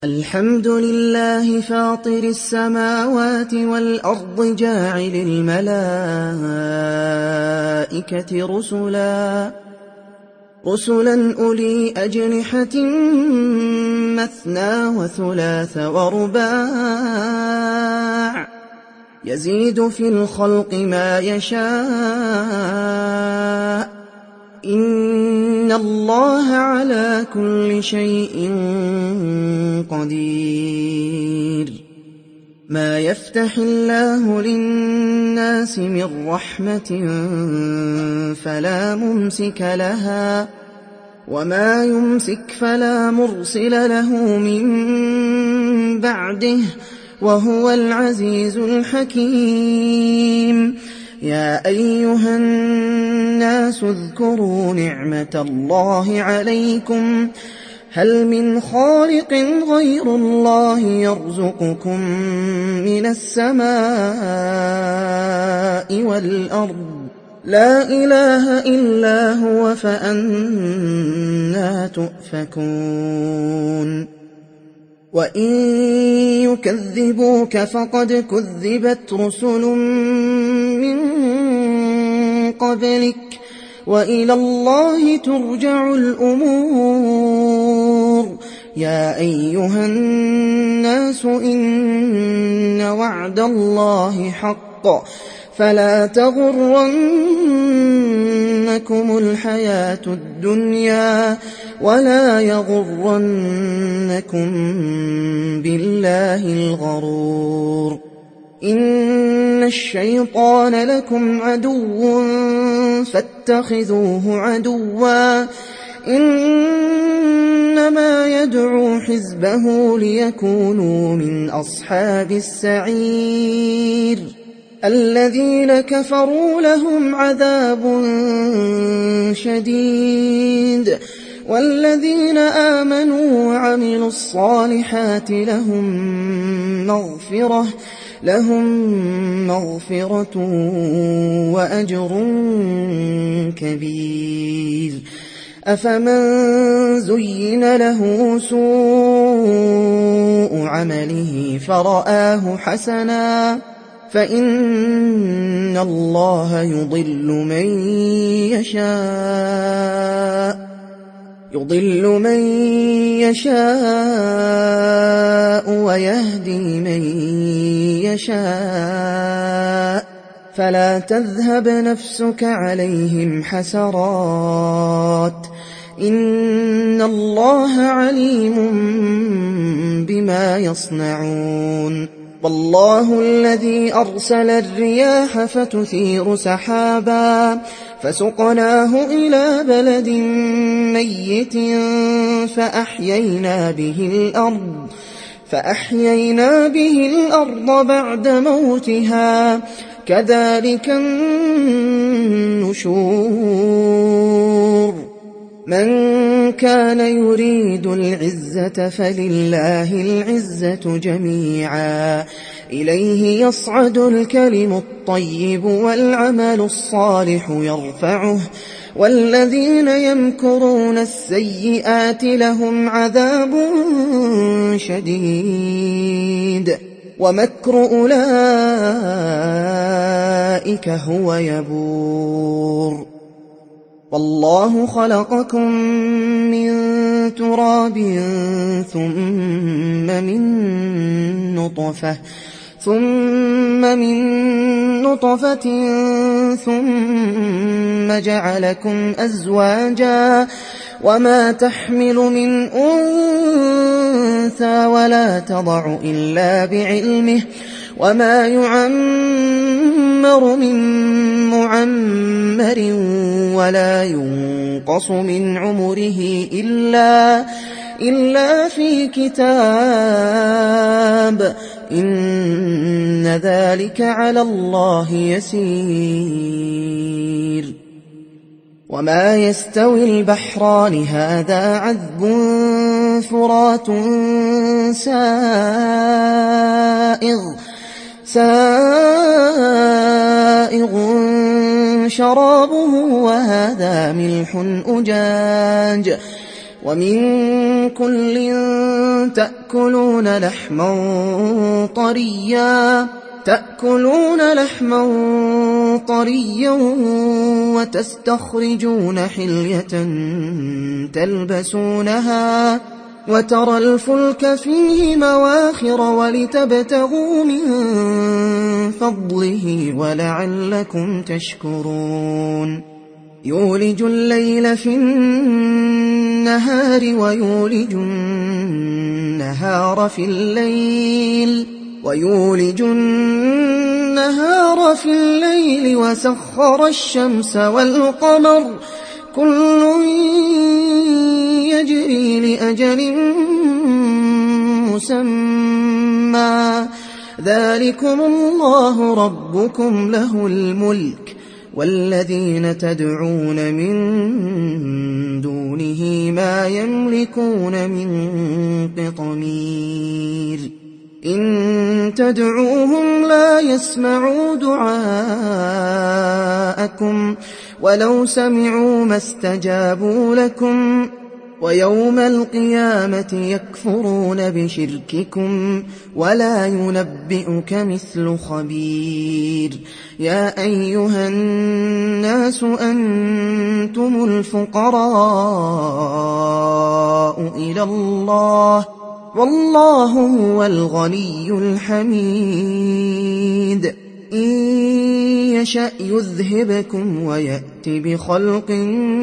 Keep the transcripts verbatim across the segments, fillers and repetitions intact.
الحمد لله فاطر السماوات والأرض جاعل الملائكة رسلا رسلا أولي أجنحة مثنى وثلاث ورباع يزيد في الخلق ما يشاء إن الله على كل شيء قدير. ما يفتح الله للناس من رحمة فلا ممسك لها وما يمسك فلا مرسل له من بعده وهو العزيز الحكيم. يا أيها الناس اذكروا نعمة الله عليكم هل من خالق غير الله يرزقكم من السماء والأرض لا إله إلا هو فأنى تؤفكون. وإن يكذبوك فقد كذبت رسل من قبلك وإلى الله ترجع الأمور. يا أيها الناس إن وعد الله حق فلا تغرنكم الحياة الدنيا ولا يغرنكم بالله الغرور. إن الشيطان لكم عدو فاتخذوه عدوا إنما يدعو حزبه ليكونوا من أصحاب السعير. الذين كفروا لهم عذاب شديد والذين آمنوا وعملوا الصالحات لهم مغفرة لهم مغفرة وأجر كبير. أفمن زين له سوء عمله فرآه حسنا فإن الله يضل من يشاء يضل من يشاء ويهدي من يشاء فلا تذهب نفسك عليهم حسرات إن الله عليم بما يصنعون. والله الذي أرسل الرياح فتثير سحابا فسقناه إلى بلد ميت فأحيينا به الأرض فأحيينا به الأرض بعد موتها كذلك النشور. من كان يريد العزة فلله العزة جميعا إليه يصعد الكلم الطيب والعمل الصالح يرفعه والذين يمكرون السيئات لهم عذاب شديد ومكر أولئك هو يبور. والله خلقكم من تراب ثم من نطفة ثم من نطفة ثم جعلكم أزواجا وما تحمل من أنثى ولا تضع إلا بعلمه وما يعمر من معمر ولا ينقص من عمره إلا, إلا في كتاب إن ذلك على الله يسير. وما يستوي البحران هذا عذب فرات سائغ سائغ شرابه وهذا ملح أجاج ومن كل تأكلون لحما طريا تأكلون لحما طريا وتستخرجون حلية تلبسونها وترى الفلك فيه مواخر ولتبتغوا من فضله ولعلكم تشكرون يولج الليل في النهار ويولج النهار في الليل ويولج النهار في الليل وسخر الشمس والقمر كل يجري لأجل مسمى ذلكم الله ربكم له الملك والذين تدعون من دونه ما يملكون من قطمير إن تدعوهم لا يسمعوا دعاءكم ولو سمعوا ما استجابوا لكم ويوم القيامة يكفرون بشرككم ولا ينبئك مثل خبير يا أيها الناس أنتم الفقراء إلى الله والله هو الغني الحميد إن يشأ يذهبكم ويأت بخلق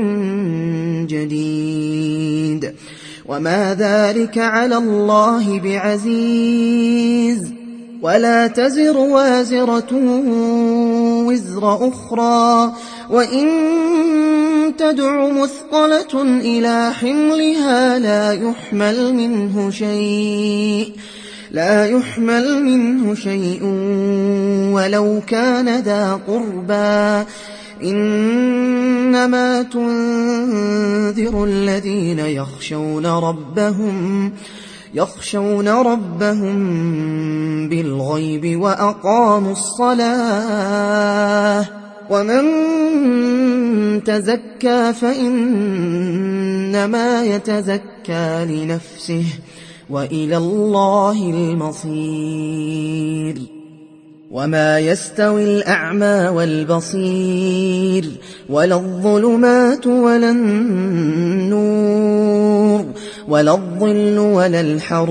جديد وما ذلك على الله بعزيز ولا تزر وازرة وزر أخرى وإن تدع مثقلة إلى حملها لا يحمل منه شيء لا يحمل منه شيء ولو كان ذا قربى إنما تنذر الذين يخشون ربهم يخشون ربهم بالغيب وأقاموا الصلاة ومن تزكى فإنما يتزكى لنفسه وإلى الله المصير وما يستوي الأعمى والبصير ولا الظلمات ولا النور ولا الظل ولا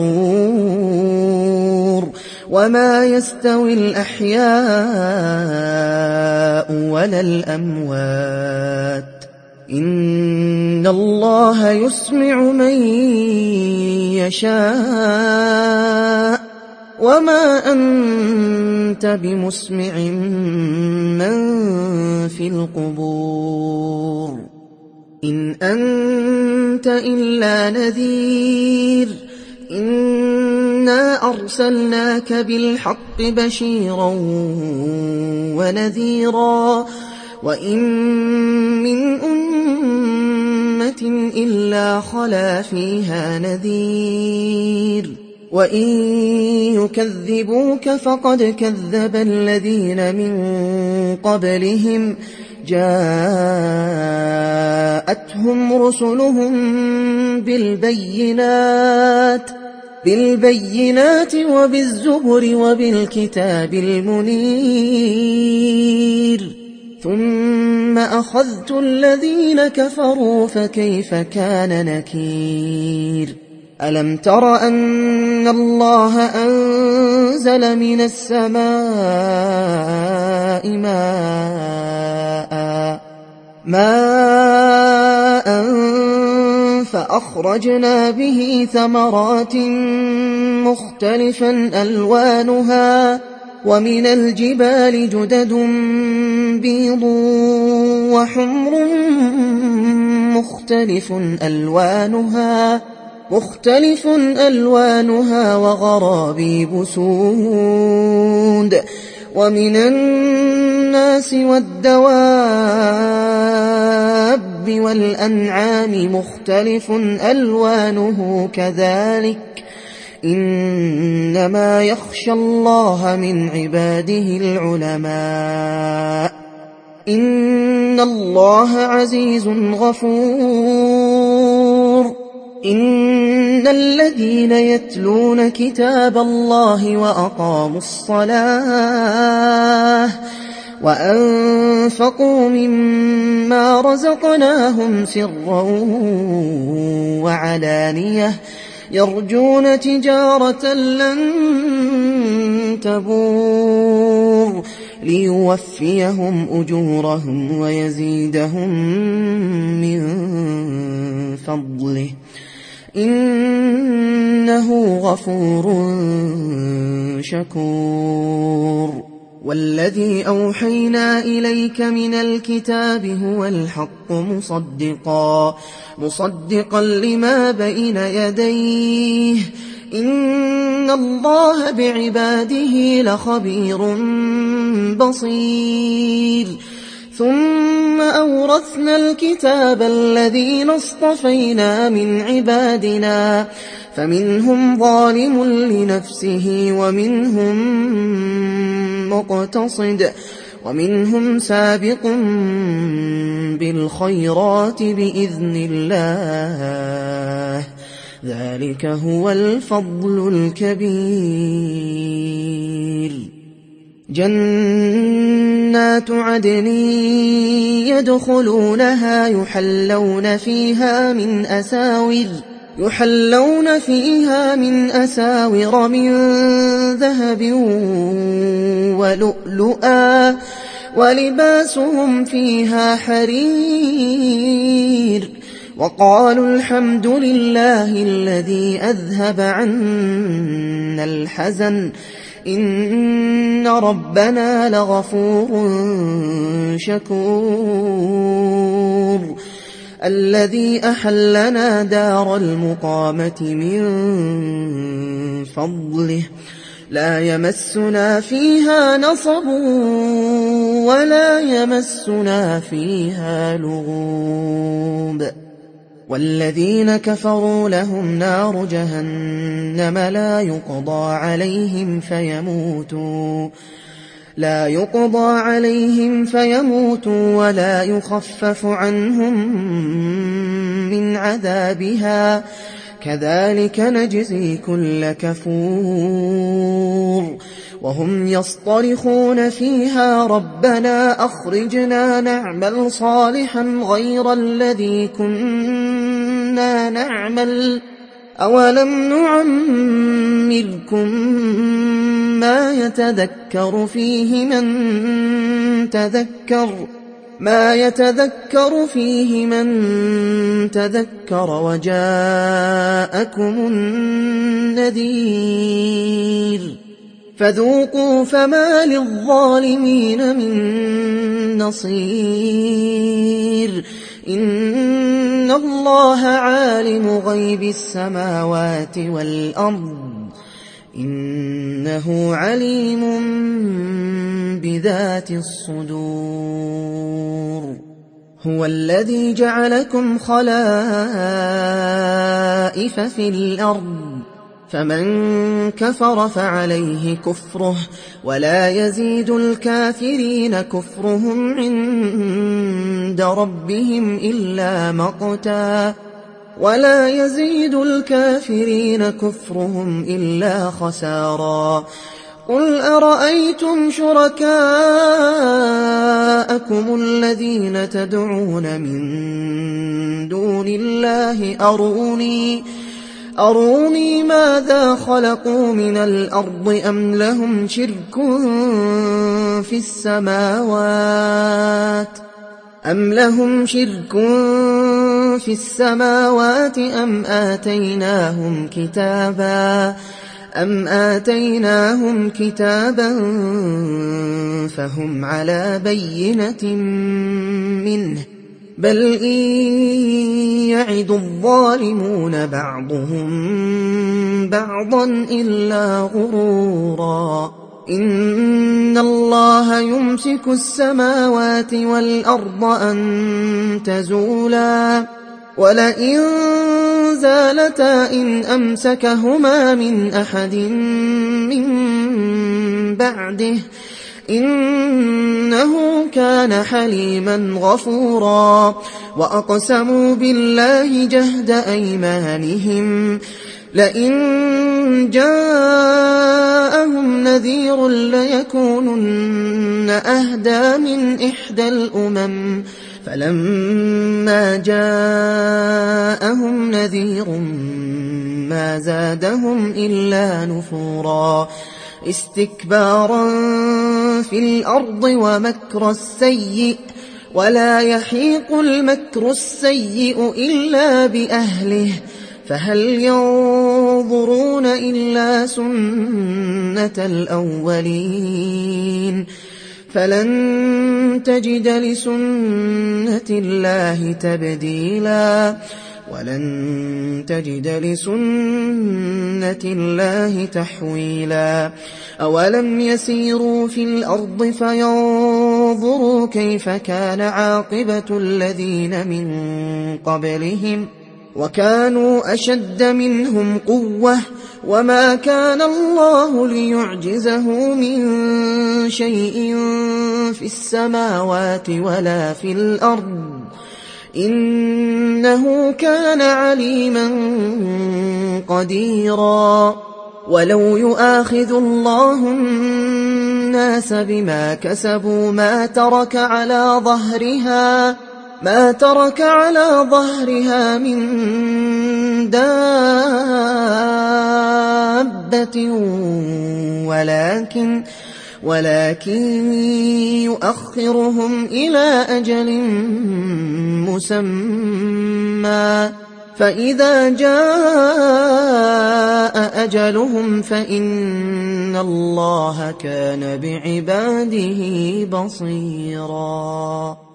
الحرور وما يستوي الأحياء ولا الأموات إن الله يسمع من يشاء وما أنت بمسمع من في القبور إن أنت إلا نذير إنا أرسلناك بالحق بشيرا ونذيرا وإن من أمة إلا خلا فيها نذير وإن يكذبوك فقد كذب الذين من قبلهم جاءتهم رسلهم بالبينات بالبينات وبالزبر وبالكتاب المنير ثم أخذت الذين كفروا فكيف كان نكير ألم تر أن الله أنزل من السماء ماء ماء فأخرجنا به ثمرات مختلفا ألوانها ومن الجبال جدد بيض وحمر مختلف ألوانها مختلف ألوانها وغرابيب سود ومن الناس والدواب والأنعام مختلف ألوانه كذلك إنما يخشى الله من عباده العلماء إن الله عزيز غفور إن الذين يتلون كتاب الله وأقاموا الصلاة وأنفقوا مما رزقناهم سرا وعلانية يرجون تجارة لن تبور ليوفيهم أجورهم ويزيدهم من فضله إنه غفور شكور. والذي أوحينا إليك من الكتاب هو الحق مصدقا مصدقا لما بين يديه إن الله بعباده لخبير بصير. ثم أورثنا الكتاب الذين اصطفينا من عبادنا فمنهم ظالم لنفسه ومنهم مقتصد ومنهم سابق بالخيرات بإذن الله ذلك هو الفضل الكبير. جنات عدن يدخلونها يحلون فيها من أساور يحلون فيها من أساور من ذهب ولؤلؤا ولباسهم فيها حرير وقالوا الحمد لله الذي أذهب عنا الحزن إن ربنا لغفور شكور. الذي أحلنا دار المقامة من فضله لا يمسنا فيها نصب ولا يمسنا فيها لغوب. والذين كفروا لهم نار جهنم لا يقضى عليهم فيموتوا لا يقضى عليهم فيموتوا ولا يخفف عنهم من عذابها كذلك نجزي كل كفور. وهم يصطرخون فيها ربنا أخرجنا نعمل صالحا غير الذي كنا نعمل أولم نعمركم ما يتذكر فيه من تذكر ما يتذكر فيه من تذكر وجاءكم النذير فذوقوا فما للظالمين من نصير. إن الله عالم غيب السماوات والأرض إنه عليم بذات الصدور. هو الذي جعلكم خلائف في الأرض فمن كفر فعليه كفره ولا يزيد الكافرين كفرهم عند ربهم إلا مقتا ولا يزيد الكافرين كفرهم إلا خسارا. قل أرأيتم شركاءكم الذين تدعون من دون الله أروني أروني ماذا خلقوا من الأرض أم لهم شرك في السماوات أم لهم شرك في السماوات أم آتيناهم كتابا أم آتيناهم كتابا فهم على بينة منه بل إن يعد الظالمون بعضهم بعضا إلا غرورا. إن الله يمسك السماوات والأرض أن تزولا ولئن زالتا إن أمسكهما من أحد من بعده إنه كان حليما غفورا وأقسموا بالله جهد أيمانهم لئن جاءهم نذير ليكونن أهدى من إحدى الأمم فلما جاءهم نذير ما زادهم إلا نفورا استكبارا في الأرض ومكر السيء ولا يحيق المكر السيء إلا بأهله فهل ينظرون إلا سنة الأولين فلن تجد لسنة الله تبديلا ولن تجد لسنة الله تحويلا أولم يسيروا في الأرض فينظروا كيف كان عاقبة الذين من قبلهم وكانوا أشد منهم قوة وما كان الله ليعجزه من شيء في السماوات ولا في الأرض إنه كان عليما قديرا ولو يؤاخذ الله الناس بما كسبوا ما ترك على ظهرها ما ترك على ظهرها من دابة ولكن ولكن يؤخرهم إلى أجل مسمى فإذا جاء أجلهم فإن الله كان بعباده بصيرا.